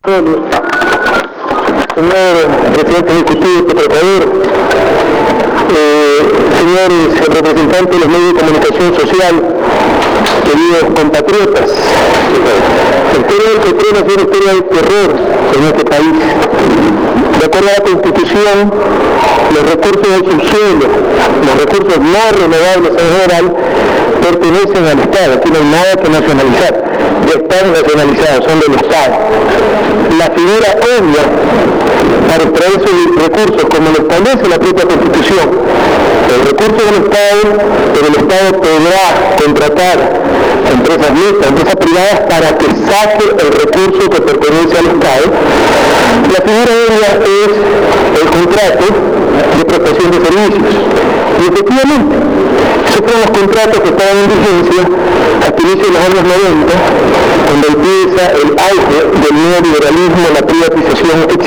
Señor presidente ejecutivo de Petroecuador, señores representantes de los medios de comunicación social, queridos compatriotas, la historia del petróleo es una historia de terror en este país. De acuerdo a la Constitución, los recursos del subsuelo, los recursos no renovables en general, pertenecen al Estado. Aquí no hay nada que nacionalizar, ya están nacionalizados, son del Estado. La figura obvia para extraer esos recursos, como lo establece la propia Constitución, el recurso del Estado, pero el Estado podrá contratar empresas mixtas, empresas privadas para que saque el recurso que pertenece al Estado. La figura obvia es el contrato de prestación de servicios. Y efectivamente, esos fueron los contratos que estaban en vigencia hasta el inicio de los años 90, cuando empieza el auge del neoliberalismo, la privatización, etc.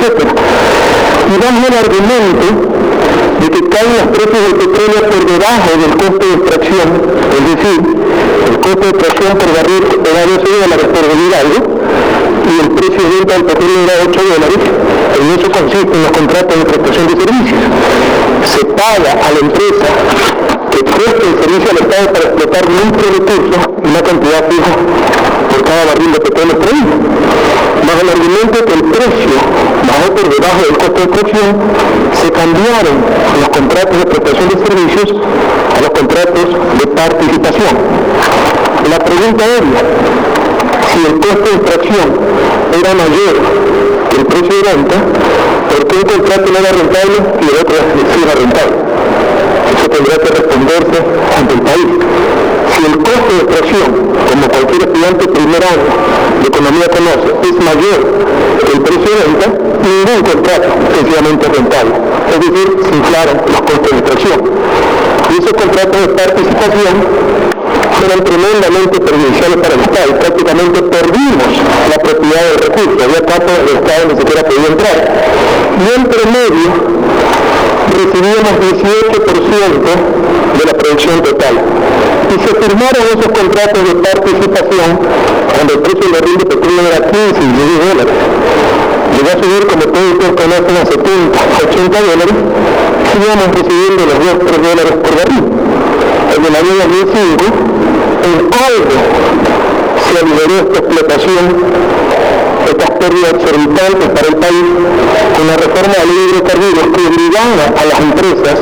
Y damos el argumento de que caen los precios del petróleo por debajo del costo de extracción, es decir, el costo de extracción por barril era $12 por venir algo, y el precio de venta del petróleo era $8. En eso consisten los contratos de prestación de servicios. Se paga a la empresa que presta el servicio al Estado para explotar nuestros recursos una cantidad fija por cada barril de petróleo extraído. Bajo el argumento que el precio bajó por debajo del costo de extracción, se cambiaron los contratos de prestación de servicios a los contratos de participación. La pregunta es, si el costo de extracción era mayor que el precio de venta, ¿por qué un contrato no era rentable y el otro sí era rentable? Eso tendrá que responderse ante el país. Si el costo de extracción, como cualquier estudiante de primer año de economía conoce, es mayor que el precio de venta, ningún contrato es sencillamente rentable. Es decir, se inflaron los costos de extracción. Y esos contratos de participación fueron tremendamente perjudiciales para el Estado. Prácticamente perdimos la propiedad del recurso. Había campos del Estado ni siquiera podía entrar. Y en promedio recibíamos 18% de la producción total. Y se firmaron esos contratos de participación cuando el precio del barril de petróleo era $15 y $16. Llegó a subir, como todos ustedes conocen, a $70, $80. Seguíamos recibiendo los $2-3 por barril. En el año 2005, en algo se alivió esta explotación, estas pérdidas exorbitantes para el país, con la reforma de la ley de hidrocarburos que obligaba a las empresas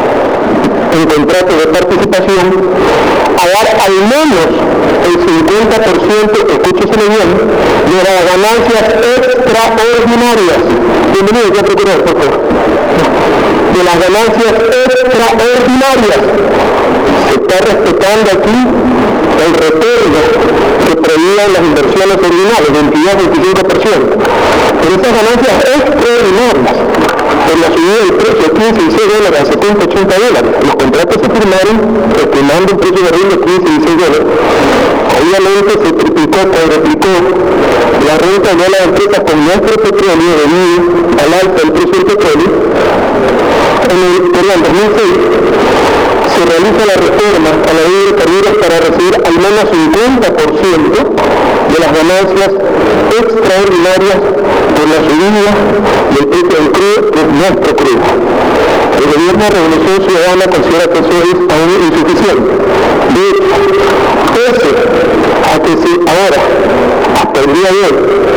en contratos de participación a dar al menos el 50%, escúchese bien, de las ganancias extraordinarias. Bienvenido, ya procurador, por favor. De las ganancias extraordinarias. Se está respetando aquí el retorno que prevían las inversiones ordinarias, 22-25%. Pero esas ganancias extraordinarias, por la subida del precio de $15 y $16 a $70-80, los contratos se firmaron estimando un precio de barril de $15 y $16. Obviamente se triplicó, cuadruplicó la renta de las empresas con nuestro petróleo debido al alza del precio del petróleo. En el 2006 se realiza la reforma a la ley de hidrocarburos para recibir al menos 50% de las ganancias extraordinarias por la subida del precio del crudo, que es nuestro crudo. El gobierno de Revolución Ciudadana considera que eso es aún insuficiente. De hecho, pese a que si ahora, hasta el día de hoy,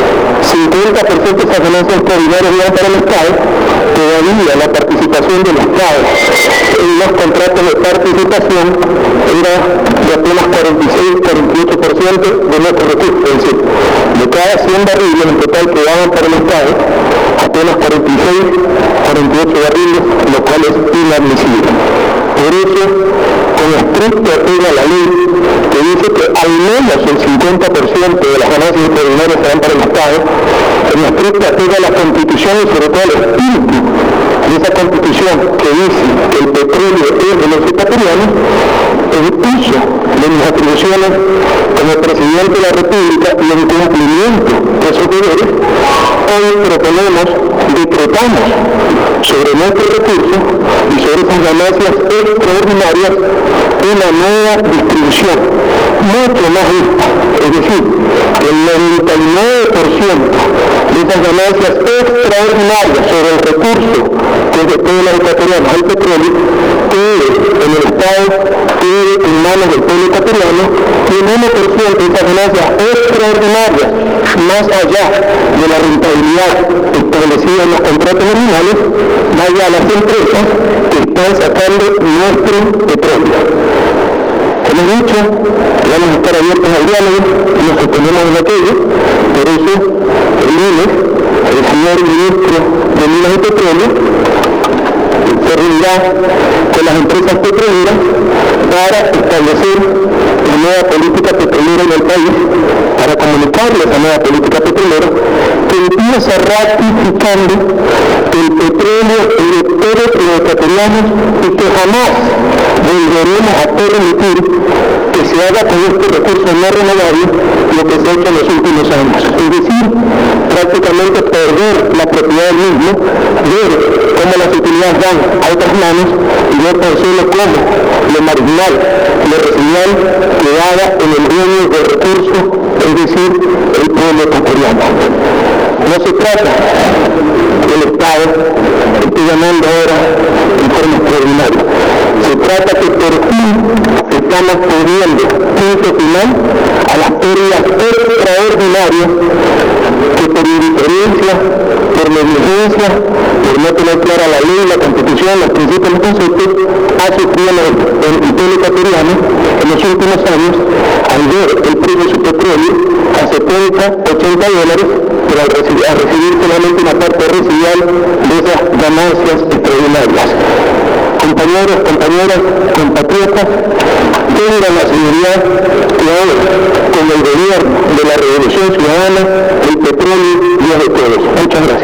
50% de esas ganancias extraordinarias van para el Estado, todavía la participación del Estado en los contratos de participación era de apenas 46-48% de nuestros recursos. Es decir, de cada 100 barriles en total que daban para el Estado, apenas 46-48 barriles, lo cual es inadmisible. Por eso, con estricto apego a la ley, que dice que al menos el 50% de las ganancias extraordinarias serán para el Estado, en estricto apego a la Constitución y sobre todo al espíritu de esa Constitución que dice que el petróleo es de los ecuatorianos, en uso de mis atribuciones como presidente de la República y en cumplimiento de esos deberes, hoy proponemos, decretamos sobre nuestros recursos y sobre esas ganancias extraordinarias una nueva distribución mucho más justa. Es decir, el 99% de esas esas ganancias extraordinarias sobre el recurso que de todos los ecuatorianos al petróleo quede en el Estado, quede en manos del pueblo ecuatoriano, y el 1% de esas ganancias extraordinarias, más allá de la rentabilidad establecida en los contratos nominales, vaya a las empresas que están sacando nuestro petróleo. Hemos dicho, vamos a estar abiertos al diálogo y nos sostenemos en aquello. Por eso, el lunes, el señor ministro de Minas y Petróleo se reunirá con las empresas petroleras para establecer la nueva política petrolera en el país, para comunicarle esa nueva política petrolera que empieza ratificando que el petróleo es de todos los ecuatorianos y que jamás volveremos a permitir que se haga con este recurso no renovable lo que se ha hecho en los últimos años. Es decir, prácticamente perder la propiedad del mismo, ver cómo las utilidades van a otras manos y ver tan solo cómo lo marginal, lo residual quedaba en el dueño del recurso, es decir, el pueblo ecuatoriano. No se trata del Estado que esté ganando ahora en forma extraordinaria. Se trata que por fin estamos poniendo punto final a las pérdidas extraordinarias que por indiferencia, por negligencia, por no tener clara la ley, la constitución, los principios y los conceptos, ha sufrido el pueblo ecuatoriano en los últimos años al ver el precio de su petróleo a 70, 80 dólares, pero a recibir solamente una parte residual de esas ganancias extraordinarias. Compañeros, compañeras, compatriotas, tengan la seguridad que ahora, con el gobierno de la Revolución Ciudadana, el petróleo ya es de todos. Muchas gracias.